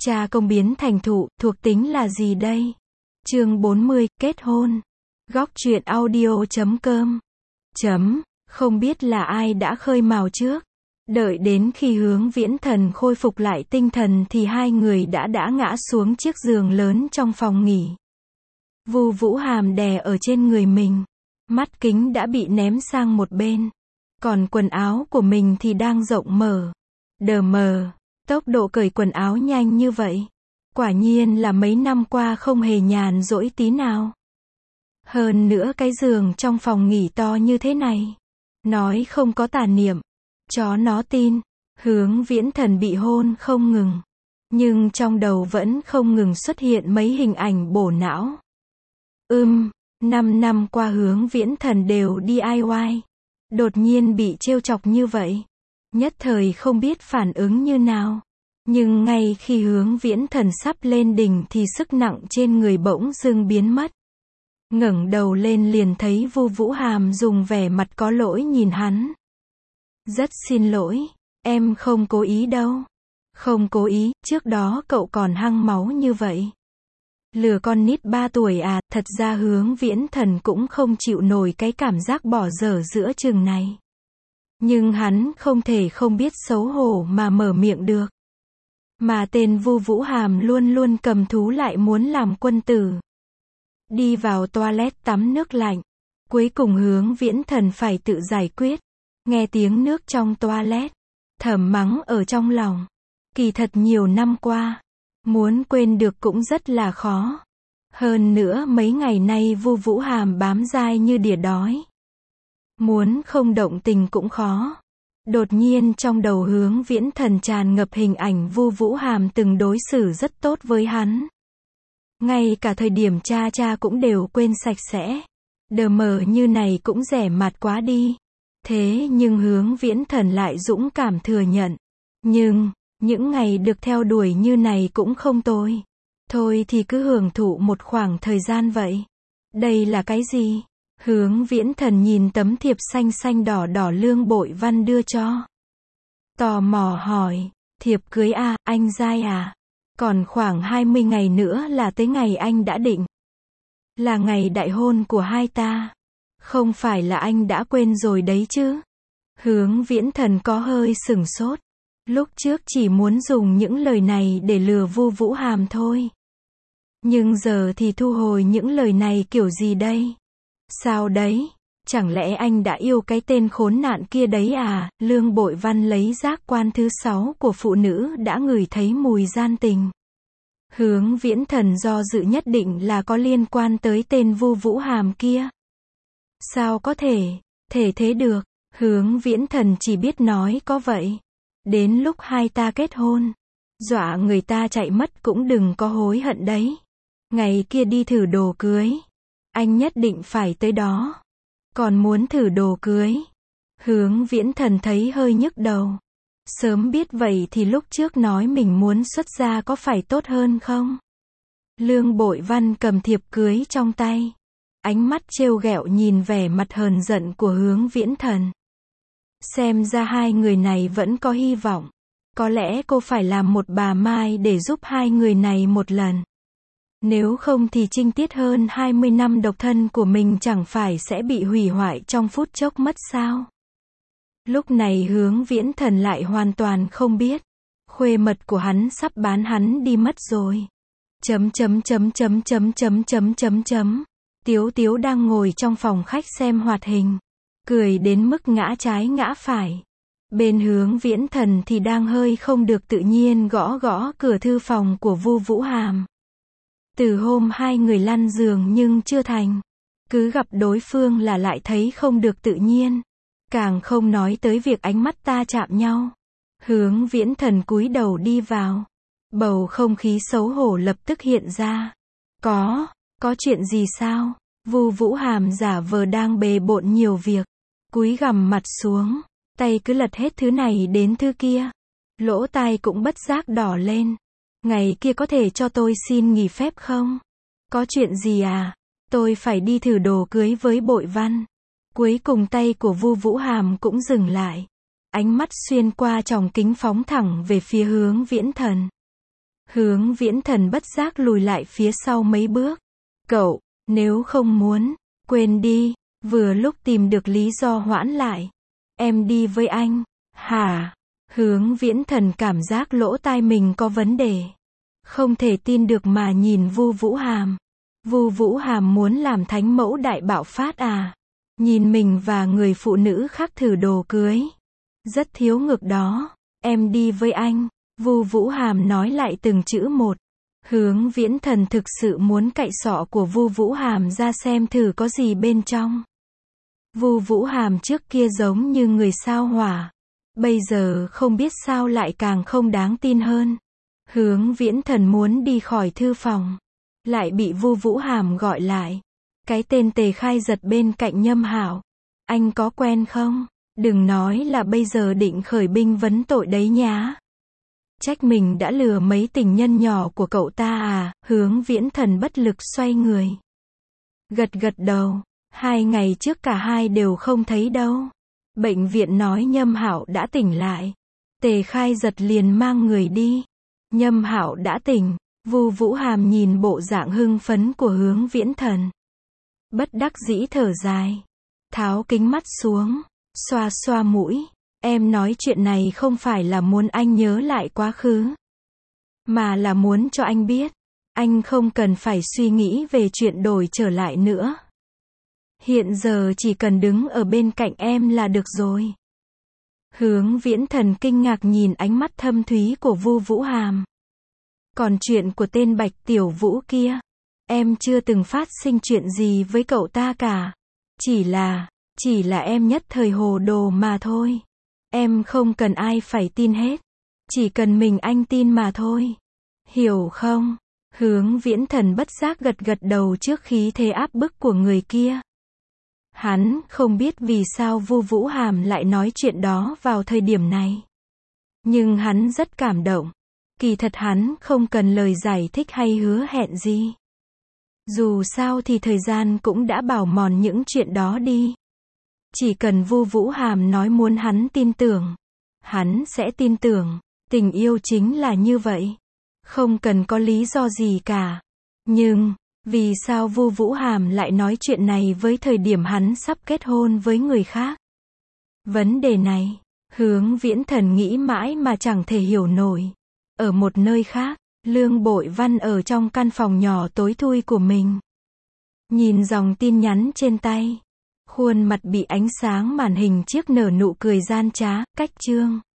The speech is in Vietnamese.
Cha công biến thành thụ, thuộc tính là gì đây? Chương 40, kết hôn. Góc truyện audio.com. Không biết là ai đã khơi mào trước. Đợi đến khi Hướng Viễn Thần khôi phục lại tinh thần thì hai người đã ngã xuống chiếc giường lớn trong phòng nghỉ. Vu Vũ Hàm đè ở trên người mình. Mắt kính đã bị ném sang một bên. Còn quần áo của mình thì đang rộng mở. Đờ mờ. Tốc độ cởi quần áo nhanh như vậy. Quả nhiên là mấy năm qua không hề nhàn rỗi tí nào. Hơn nữa cái giường trong phòng nghỉ to như thế này. Nói không có tà niệm. Chó nó tin. Hướng Viễn Thần bị hôn không ngừng. Nhưng trong đầu vẫn không ngừng xuất hiện mấy hình ảnh bổ não. 5 năm qua Hướng Viễn Thần đều DIY. Đột nhiên bị trêu chọc như vậy. Nhất thời không biết phản ứng như nào. Nhưng ngay khi Hướng Viễn Thần sắp lên đỉnh thì sức nặng trên người bỗng dưng biến mất. Ngẩng đầu lên liền thấy Vu Vũ Hàm dùng vẻ mặt có lỗi nhìn hắn. Rất xin lỗi, em không cố ý đâu. Không cố ý, trước đó cậu còn hăng máu như vậy. Lừa con nít 3 tuổi à, thật ra Hướng Viễn Thần cũng không chịu nổi cái cảm giác bỏ dở giữa chừng này. Nhưng hắn không thể không biết xấu hổ mà mở miệng được. Mà tên Vu Vũ Hàm luôn luôn cầm thú lại muốn làm quân tử. Đi vào toilet tắm nước lạnh. Cuối cùng Hướng Viễn Thần phải tự giải quyết. Nghe tiếng nước trong toilet. Thầm mắng ở trong lòng. Kỳ thật nhiều năm qua. Muốn quên được cũng rất là khó. Hơn nữa mấy ngày nay Vu Vũ Hàm bám dai như đỉa đói. Muốn không động tình cũng khó. Đột nhiên trong đầu Hướng Viễn Thần tràn ngập hình ảnh Vu Vũ Hàm từng đối xử rất tốt với hắn. Ngay cả thời điểm cha cũng đều quên sạch sẽ. Đờ mờ như này cũng rẻ mạt quá đi. Thế nhưng Hướng Viễn Thần lại dũng cảm thừa nhận. Nhưng, những ngày được theo đuổi như này cũng không tồi. Thôi thì cứ hưởng thụ một khoảng thời gian vậy. Đây là cái gì? Hướng Viễn Thần nhìn tấm thiệp xanh xanh đỏ đỏ Lương Bội Văn đưa cho. Tò mò hỏi, thiệp cưới à, anh giai à? Còn khoảng 20 ngày nữa là tới ngày anh đã định. Là ngày đại hôn của hai ta. Không phải là anh đã quên rồi đấy chứ? Hướng Viễn Thần có hơi sửng sốt. Lúc trước chỉ muốn dùng những lời này để lừa Vu Vũ Hàm thôi. Nhưng giờ thì thu hồi những lời này kiểu gì đây? Sao đấy? Chẳng lẽ anh đã yêu cái tên khốn nạn kia đấy à? Lương Bội Văn lấy giác quan thứ 6 của phụ nữ đã ngửi thấy mùi gian tình. Hướng Viễn Thần do dự nhất định là có liên quan tới tên Vu Vũ Hàm kia. Sao có thể thế được? Hướng Viễn Thần chỉ biết nói có vậy. Đến lúc hai ta kết hôn, dọa người ta chạy mất cũng đừng có hối hận đấy. Ngày kia đi thử đồ cưới. Anh nhất định phải tới đó. Còn muốn thử đồ cưới. Hướng Viễn Thần thấy hơi nhức đầu. Sớm biết vậy thì lúc trước nói mình muốn xuất gia có phải tốt hơn không? Lương Bội Văn cầm thiệp cưới trong tay. Ánh mắt trêu ghẹo nhìn vẻ mặt hờn giận của Hướng Viễn Thần. Xem ra hai người này vẫn có hy vọng. Có lẽ cô phải làm một bà Mai để giúp hai người này một lần. Nếu không thì trinh tiết hơn 20 năm độc thân của mình chẳng phải sẽ bị hủy hoại trong phút chốc mất sao? Lúc này Hướng Viễn Thần lại hoàn toàn không biết. Khuê mật của hắn sắp bán hắn đi mất rồi. Tiếu Tiếu đang ngồi trong phòng khách xem hoạt hình. Cười đến mức ngã trái ngã phải. Bên Hướng Viễn Thần thì đang hơi không được tự nhiên gõ cửa thư phòng của Vu Vũ Hàm. Từ hôm hai người lăn giường nhưng chưa thành. Cứ gặp đối phương là lại thấy không được tự nhiên. Càng không nói tới việc ánh mắt ta chạm nhau. Hướng Viễn Thần cúi đầu đi vào. Bầu không khí xấu hổ lập tức hiện ra. Có chuyện gì sao? Vu Vũ Hàm giả vờ đang bề bộn nhiều việc. Cúi gằm mặt xuống. Tay cứ lật hết thứ này đến thứ kia. Lỗ tai cũng bất giác đỏ lên. Ngày kia có thể cho tôi xin nghỉ phép không? Có chuyện gì à? Tôi phải đi thử đồ cưới với Bội Văn. Cuối cùng tay của Vu Vũ Hàm cũng dừng lại. Ánh mắt xuyên qua tròng kính phóng thẳng về phía Hướng Viễn Thần. Hướng Viễn Thần bất giác lùi lại phía sau mấy bước. Cậu, nếu không muốn, quên đi, vừa lúc tìm được lý do hoãn lại. Em đi với anh. Hả? Hướng Viễn Thần cảm giác lỗ tai mình có vấn đề. Không thể tin được mà nhìn Vu Vũ Hàm. Vu Vũ Hàm muốn làm thánh mẫu đại bạo phát à? Nhìn mình và người phụ nữ khác thử đồ cưới. Rất thiếu ngược đó. Em đi với anh. Vu Vũ Hàm nói lại từng chữ một. Hướng Viễn Thần thực sự muốn cạy sọ của Vu Vũ Hàm ra xem thử có gì bên trong. Vu Vũ Hàm trước kia giống như người sao hỏa. Bây giờ không biết sao lại càng không đáng tin hơn. Hướng Viễn Thần muốn đi khỏi thư phòng. Lại bị Vu Vũ Hàm gọi lại. Cái tên Tề Khai Giật bên cạnh Nhâm Hảo. Anh có quen không? Đừng nói là bây giờ định khởi binh vấn tội đấy nhá. Trách mình đã lừa mấy tình nhân nhỏ của cậu ta à? Hướng Viễn Thần bất lực xoay người. Gật gật đầu. 2 ngày trước cả hai đều không thấy đâu. Bệnh viện nói Nhâm Hảo đã tỉnh lại. Tề Khai Giật liền mang người đi. Nhâm Hảo đã tỉnh. Vu Vũ Hàm nhìn bộ dạng hưng phấn của Hướng Viễn Thần. Bất đắc dĩ thở dài. Tháo kính mắt xuống. Xoa xoa mũi. Em nói chuyện này không phải là muốn anh nhớ lại quá khứ. Mà là muốn cho anh biết. Anh không cần phải suy nghĩ về chuyện đổi trở lại nữa. Hiện giờ chỉ cần đứng ở bên cạnh em là được rồi. Hướng Viễn Thần kinh ngạc nhìn ánh mắt thâm thúy của Vu Vũ Hàm. Còn chuyện của tên Bạch Tiểu Vũ kia, em chưa từng phát sinh chuyện gì với cậu ta cả. Chỉ là em nhất thời hồ đồ mà thôi. Em không cần ai phải tin hết. Chỉ cần mình anh tin mà thôi. Hiểu không? Hướng Viễn Thần bất giác gật gật đầu trước khí thế áp bức của người kia. Hắn không biết vì sao Vu Vũ Hàm lại nói chuyện đó vào thời điểm này. Nhưng hắn rất cảm động. Kỳ thật hắn không cần lời giải thích hay hứa hẹn gì. Dù sao thì thời gian cũng đã bào mòn những chuyện đó đi. Chỉ cần Vu Vũ Hàm nói muốn hắn tin tưởng. Hắn sẽ tin tưởng. Tình yêu chính là như vậy. Không cần có lý do gì cả. Nhưng, vì sao Vu Vũ Hàm lại nói chuyện này với thời điểm hắn sắp kết hôn với người khác? Vấn đề này, Hướng Viễn Thần nghĩ mãi mà chẳng thể hiểu nổi. Ở một nơi khác, Lương Bội Văn ở trong căn phòng nhỏ tối thui của mình. Nhìn dòng tin nhắn trên tay. Khuôn mặt bị ánh sáng màn hình chiếc nở nụ cười gian trá, cách chương.